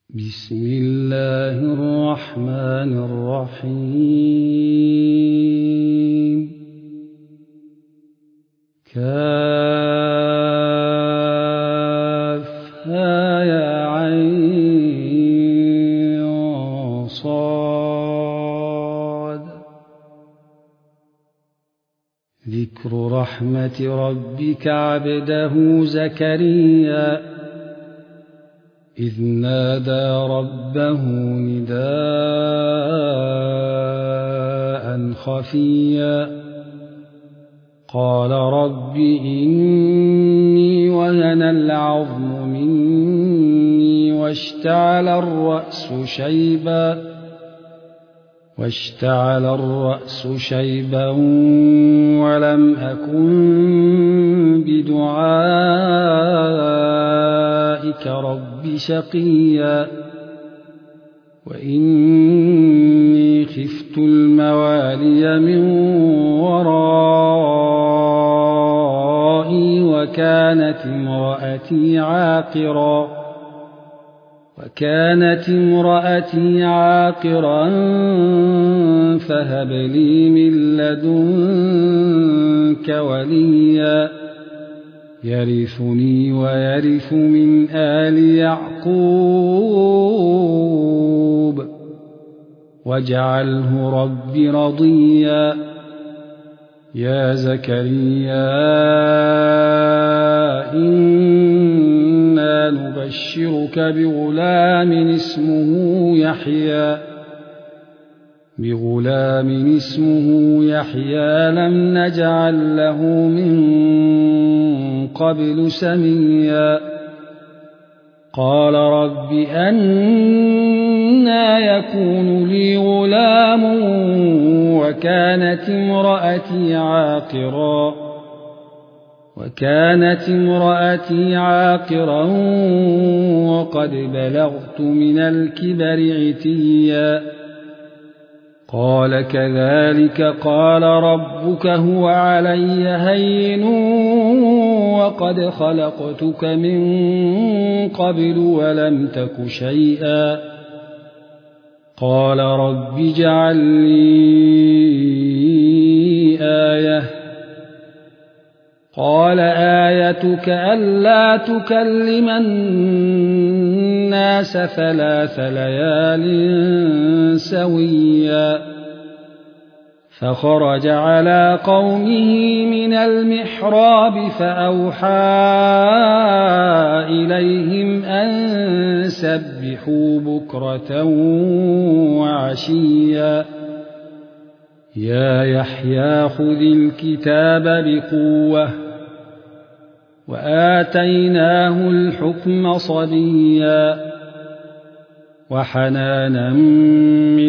بسم الله الرحمن الرحيم كافها يا عين صاد ذكر رحمة ربك عبده زكريا إذ نادى ربه نداء خفيا قال رب إني وهن العظم مني واشتعل الرأس شيبا ولم أكن بدعائك رب شقيا وإني خفت الموالي من ورائي وكانت امرأتي عاقرا فهب لي من لدنك وليا يرثني ويرث من آل يعقوب واجعله رب رضيا يا زكريا إنا نبشرك بغلام اسمه يحيى لم نجعل له من قبل سميا قال رب أنى يكون لي غلام وكانت امرأتي عاقرا وقد بلغت من الكبر عتيا قال كذلك قال ربك هو علي هين وقد خلقتك من قبل ولم تك شيئا قال رب اجعل لي آية قال آيتك ألا تكلم الناس 3 ليال سويا فخرج على قومه من المحراب فأوحى إليهم أن سبحوا بكرة وعشيا يا يحيى خذ الكتاب بقوة وآتيناه الحكم صبيا وحنانا من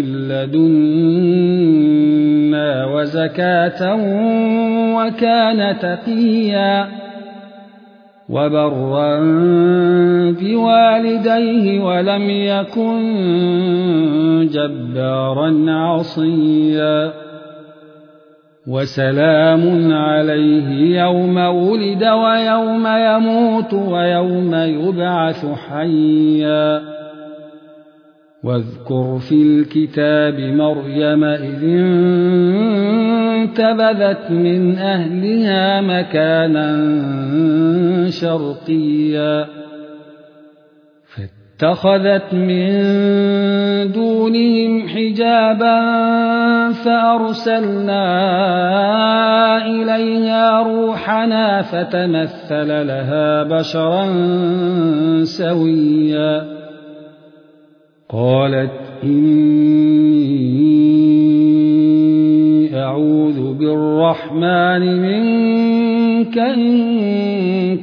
لدنا وزكاة وكان تقيا وبرا بوالديه ولم يكن جبارا عصيا وسلام عليه يوم ولد ويوم يموت ويوم يبعث حيا واذكر في الكتاب مريم إذ انتبذت من أهلها مكانا شرقيا فاتخذت من دونهم حجابا فأرسلنا إليها روحنا فتمثل لها بشرا سويا قالت إني أعوذ بالرحمن منك إن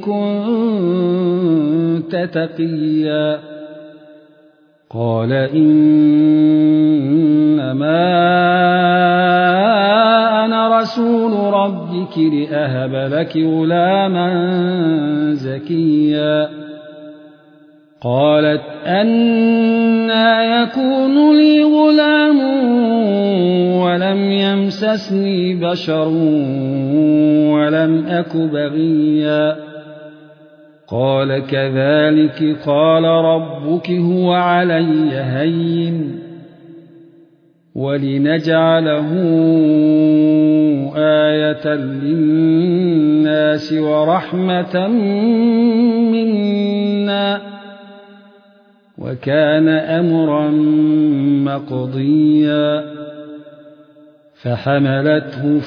كنت تقيا قال إنما أنا رسول ربك لأهب لك غلاما زكيا قالت أنى يكون لي غلام ولم يمسسني بشر ولم أك بغيا قال كذلك قال ربك هو علي هين ولنجعله آية للناس ورحمة منا وكان أمرا مقضيا فحملته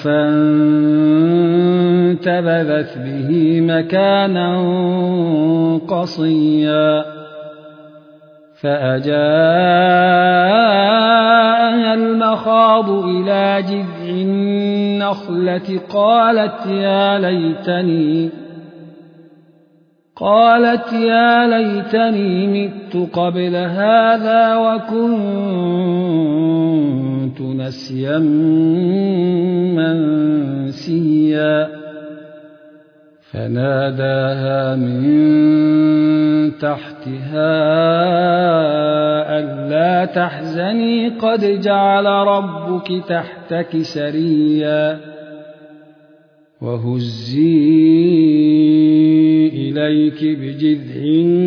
فانتبذت به مكانا قصيا فأجاءها المخاض إلى جذع النخلة قالت يا ليتني مت قبل هذا وكنت نسيا منسيا فناداها من تحتها ألا تحزني قد جعل ربك تحتك سريا وهزي إليك بجذع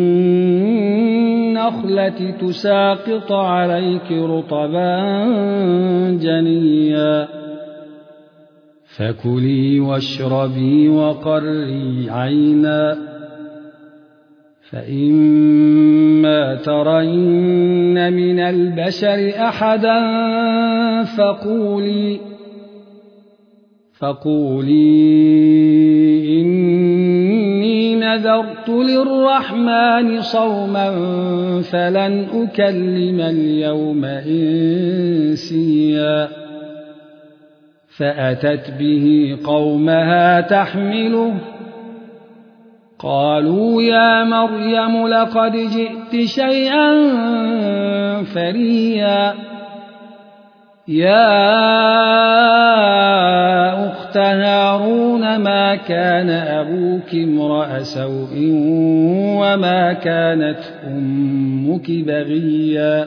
النخلة تساقط عليك رطبا جنيا فكلي واشربي وقري عينا فإما ترين من البشر أحدا فقولي إني نذرت للرحمن صوما فلن أكلم اليوم إنسيا فأتت به قومها تحمله قالوا يا مريم لقد جئت شيئا فريا يا أخت هارون ما كان أبوك امرأ سوء وما كانت أمك بغيا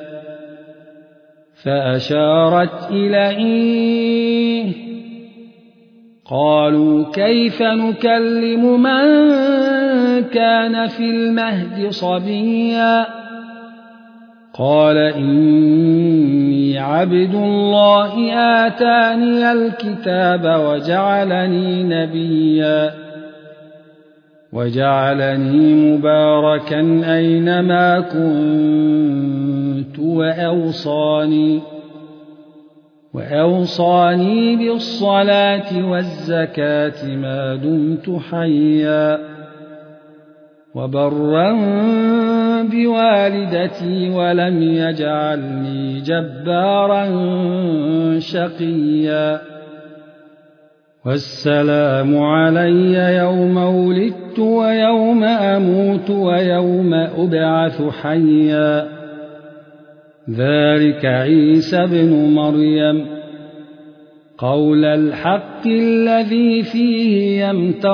فأشارت إليه قالوا كيف نكلم من كان في المهد صبيا قال إني عبد الله آتاني الكتاب وجعلني نبيا وجعلني مباركا أينما كنت وأوصاني بالصلاة والزكاة ما دمت حيا وبرا بوالدتي ولم يجعلني جبارا شقيا والسلام علي يوم ولدت ويوم أموت ويوم أبعث حيا ذلك عيسى ابن مريم قول الحق الذي فيه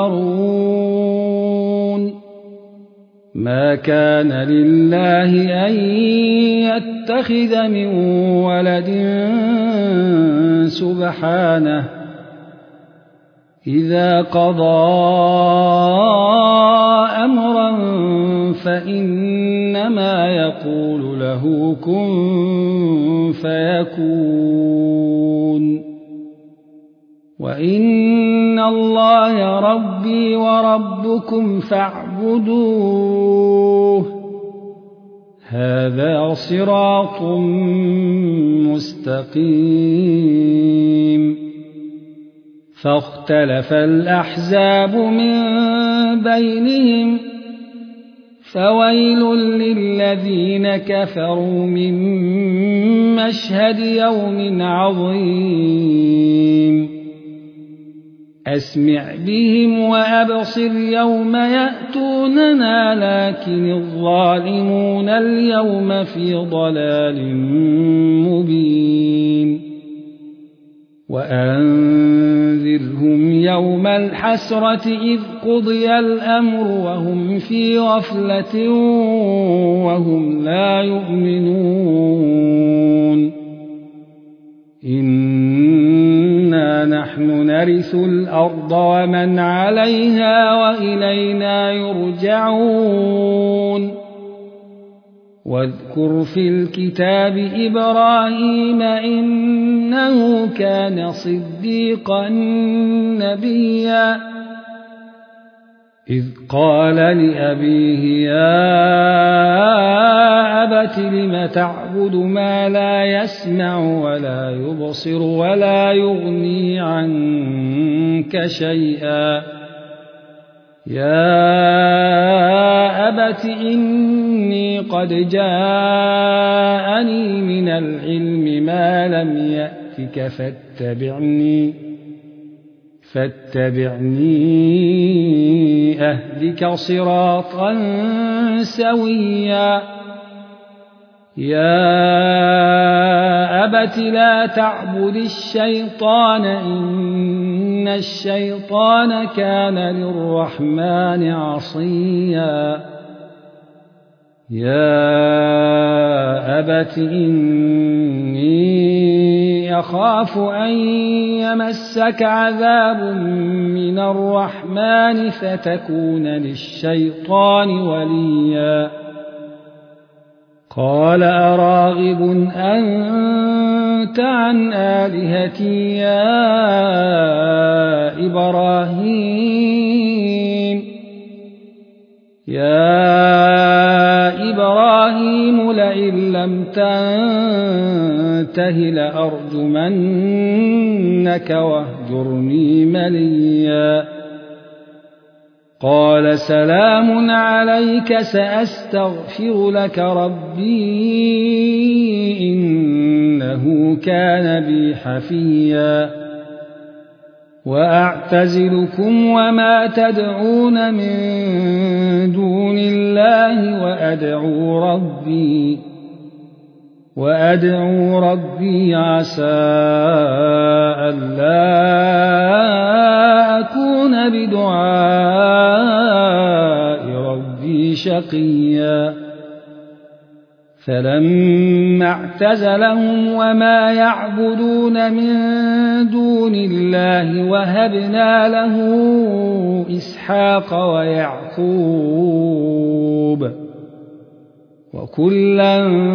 يمترون ما كان لله أن يتخذ من ولد سبحانه إذا قضى أمرا فإنما يقول له كن فيكون وإن الله ربي وربكم فاعبدوه هذا صراط مستقيم فاختلف الأحزاب من بينهم فويل للذين كفروا من مشهد يوم عظيم أسمع بهم وأبصر يوم يأتوننا لكن الظالمون اليوم في ضلال مبين وأنذرهم يوم الحسرة إذ قضي الأمر وهم في غفلة وهم لا يؤمنون إنا نحن يرث الأرض ومن عليها وإلينا يرجعون واذكر في الكتاب إبراهيم إنه كان صديقا نبيا إذ قال لأبيه يا أبت لم تعبد ما لا يسمع ولا يبصر ولا يغني عنك شيئا يا أبت إني قد جاءني من العلم ما لم يأتك فاتبعني أهدك صراطا سويا يا أبت لا تعبد الشيطان إن الشيطان كان للرحمن عصيا يا أبت إني أخاف أن يمسك عذاب من الرحمن فتكون للشيطان وليا قال أراغب أنت عن آلهتي يا إبراهيم لئن لم تنته لأرجمنك واهجرني مليا قال سلام عليك سأستغفر لك ربي إنه كان بي حفيا وأعتزلكم وما تدعون من دون الله وأدعو ربي عسى ألا أكون بدعاء ربي شقيا فلما اعتزلهم وما يعبدون من دون الله وهبنا له إسحاق ويعقوب وكلا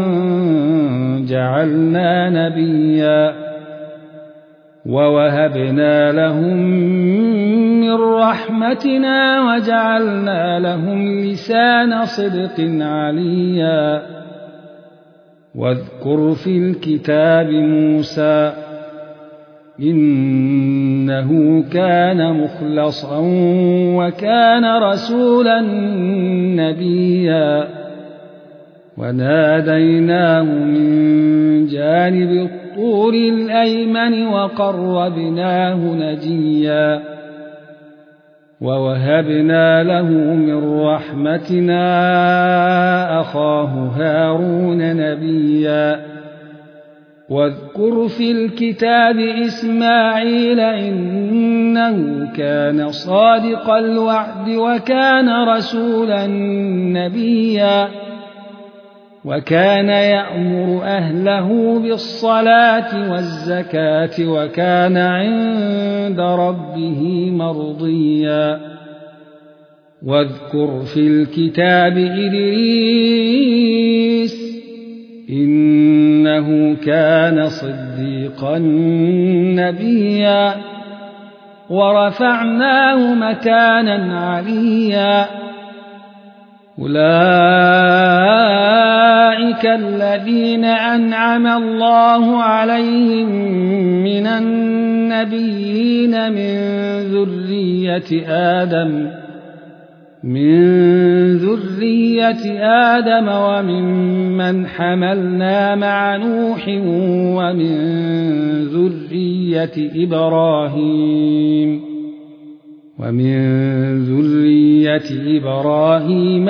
جعلنا نبيا ووهبنا لهم من رحمتنا وجعلنا لهم لسان صدق عليا واذكر في الكتاب موسى إنه كان مخلصا وكان رسولا نبيا وناديناه من جانب الطور الأيمن وقربناه نجيا ووهبنا له من رحمتنا أخاه هارون نبيا واذكر في الكتاب إسماعيل إنه كان صادق الوعد وكان رسولا نبيا وكان يأمر أهله بالصلاة والزكاة وكان عند ربه مرضيا واذكر في الكتاب إدريس إنه كان صديقا نبيا ورفعناه مكانا عليا أولئك الذين أنعم الله عليهم من النبيين من ذرية آدم وممن حملنا مع نوح ومن ذرية إبراهيم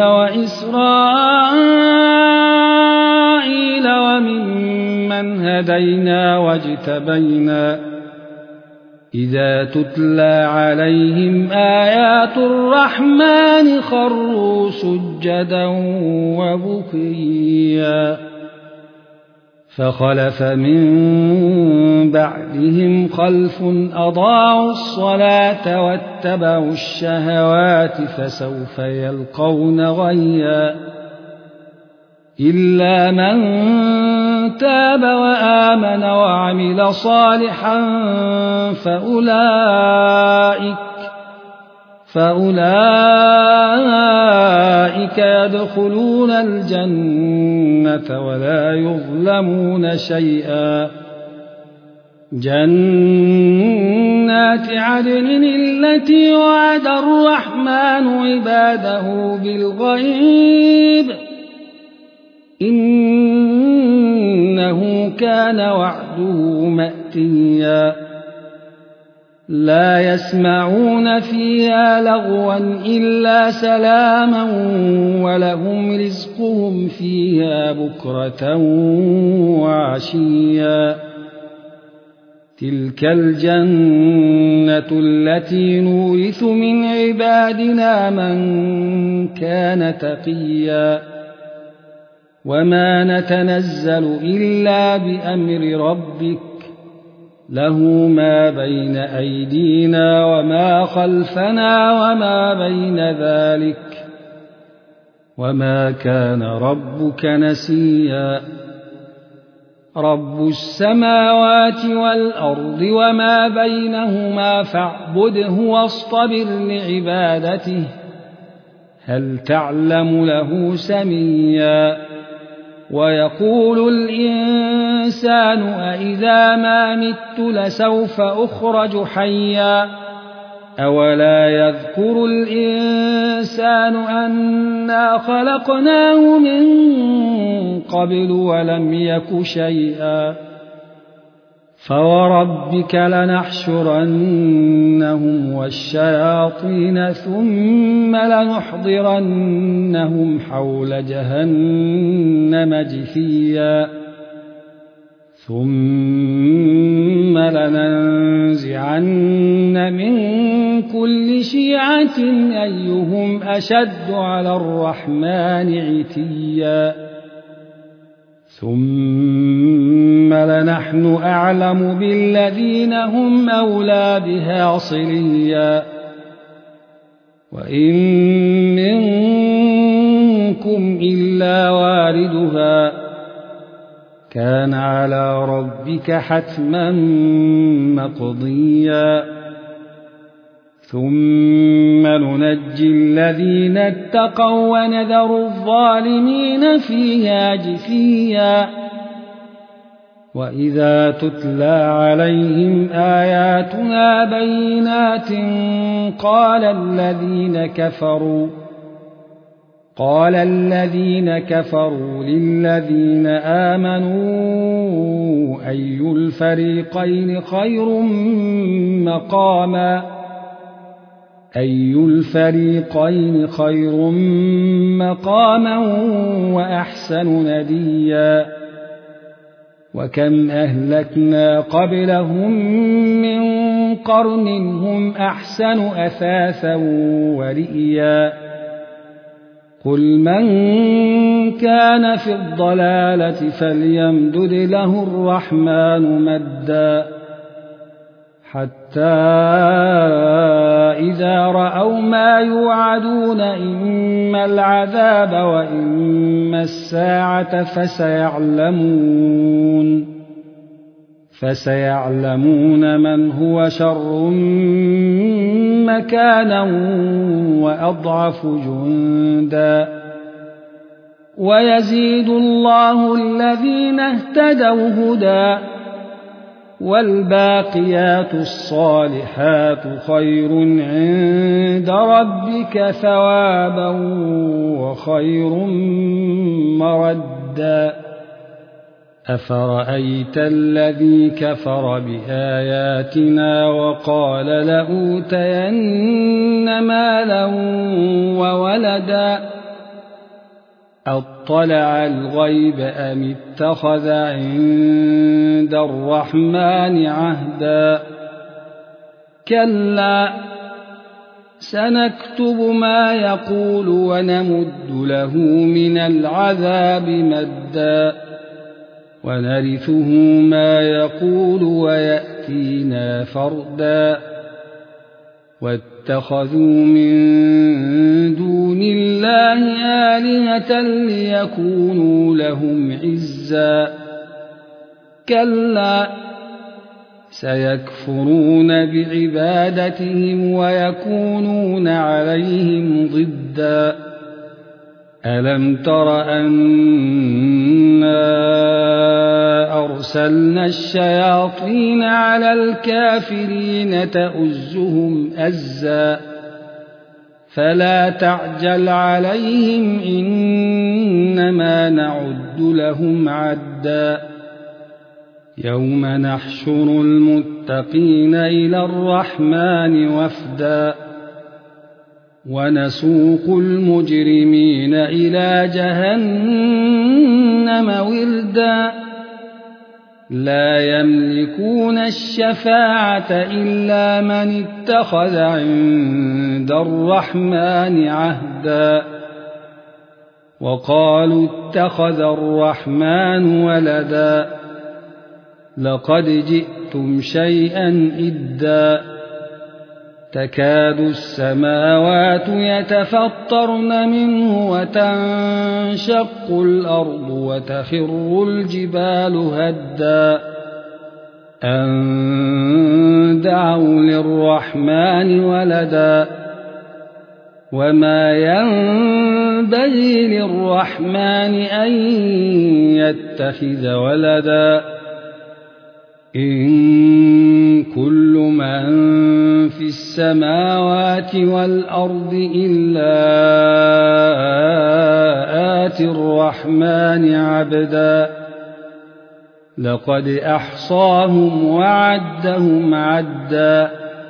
وإسرائيل وممن هدينا واجتبينا إذا تتلى عليهم آيات الرحمن خروا سجدا وبكيا فخلف من بعدهم خلف أضاعوا الصلاة واتبعوا الشهوات فسوف يلقون غيا إلا من تاب وآمن وعمل صالحا فأولئك يدخلون الجنة ولا يظلمون شيئا جنات عدن التي وعد الرحمن عباده بالغيب إنه كان وعده مأتيا لا يسمعون فيها لغوا إلا سلاما ولهم رزقهم فيها بكرة وعشيا تلك الجنة التي نورث من عبادنا من كان تقيا وما نتنزل إلا بأمر ربك له ما بين أيدينا وما خلفنا وما بين ذلك وما كان ربك نسيا رب السماوات والأرض وما بينهما فاعبده واصطبر لعبادته هل تعلم له سميا ويقول الإنسان أإذا ما مت لسوف أخرج حيا أولا يذكر الإنسان أنا خلقناه من قبل ولم يك شيئا فوربك لنحشرنهم والشياطين ثم لنحضرنهم حول جهنم جثيا ثم لننزعن من كل شيعة أيهم أشد على الرحمن عتيا ثم لنحن أعلم بالذين هم أولى بها صليا وإن منكم إلا واردها كان على ربك حتما مقضيا ثم ننجي الذين اتقوا ونذر الظالمين فيها جثيا وإذا تتلى عليهم آياتنا بينات قال الذين كفروا للذين آمنوا أي الفريقين خير مقاما وأحسن نديا وكم أهلكنا قبلهم من قرن هم أحسن أثاثا ورئيا قل من كان في الضلالة فليمدد له الرحمن مدا حتى إذا رأوا ما يوعدون إما العذاب وإما الساعة فسيعلمون من هو شر مكانا وأضعف جندا ويزيد الله الذين اهتدوا هدى والباقيات الصالحات خير عند ربك ثوابا وخير مردا أفرأيت الذي كفر بآياتنا وقال لأوتين مالا وولدا أطلع الغيب أم اتخذ عند الرحمن عهدا كلا سنكتب ما يقول ونمد له من العذاب مدا ونرثه ما يقول ويأتينا فردا واتخذوا من دون الله آلهة ليكونوا لهم عزا كلا سيكفرون بعبادتهم ويكونون عليهم ضدا ألم تر أنا أرسلنا الشياطين على الكافرين تؤزهم أزا فلا تعجل عليهم إنما نعد لهم عدا يوم نحشر المتقين إلى الرحمن وفدا ونسوق المجرمين إلى جهنم وردا لا يملكون الشفاعة إلا من اتخذ عند الرحمن عهدا وقالوا اتخذ الرحمن ولدا لقد جئتم شيئا إدا تكاد السماوات يتفطرن منه وتنشق الأرض وتخر الجبال هدا أن دعوا للرحمن ولدا وما ينبغي للرحمن أن يتخذ ولدا إن كل من في السماوات والأرض إلا آتي الرحمن عبدا لقد أحصاهم وعدهم عدا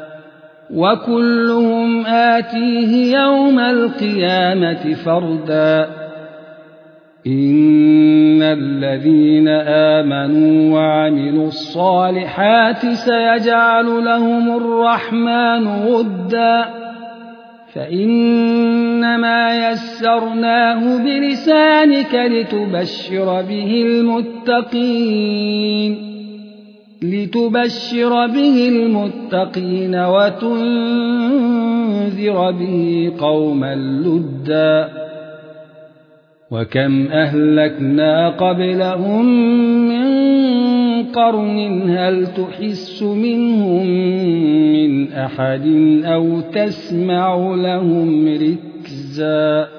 وكلهم آتيه يوم القيامة فردا إن الذين آمنوا وعملوا الصالحات سيجعل لهم الرحمن ودا فإنما يسرناه بلسانك لتبشر به المتقين وتنذر به قوما لدا وكم أهلكنا قبلهم من قرن هل تحس منهم من أحد أو تسمع لهم ركزا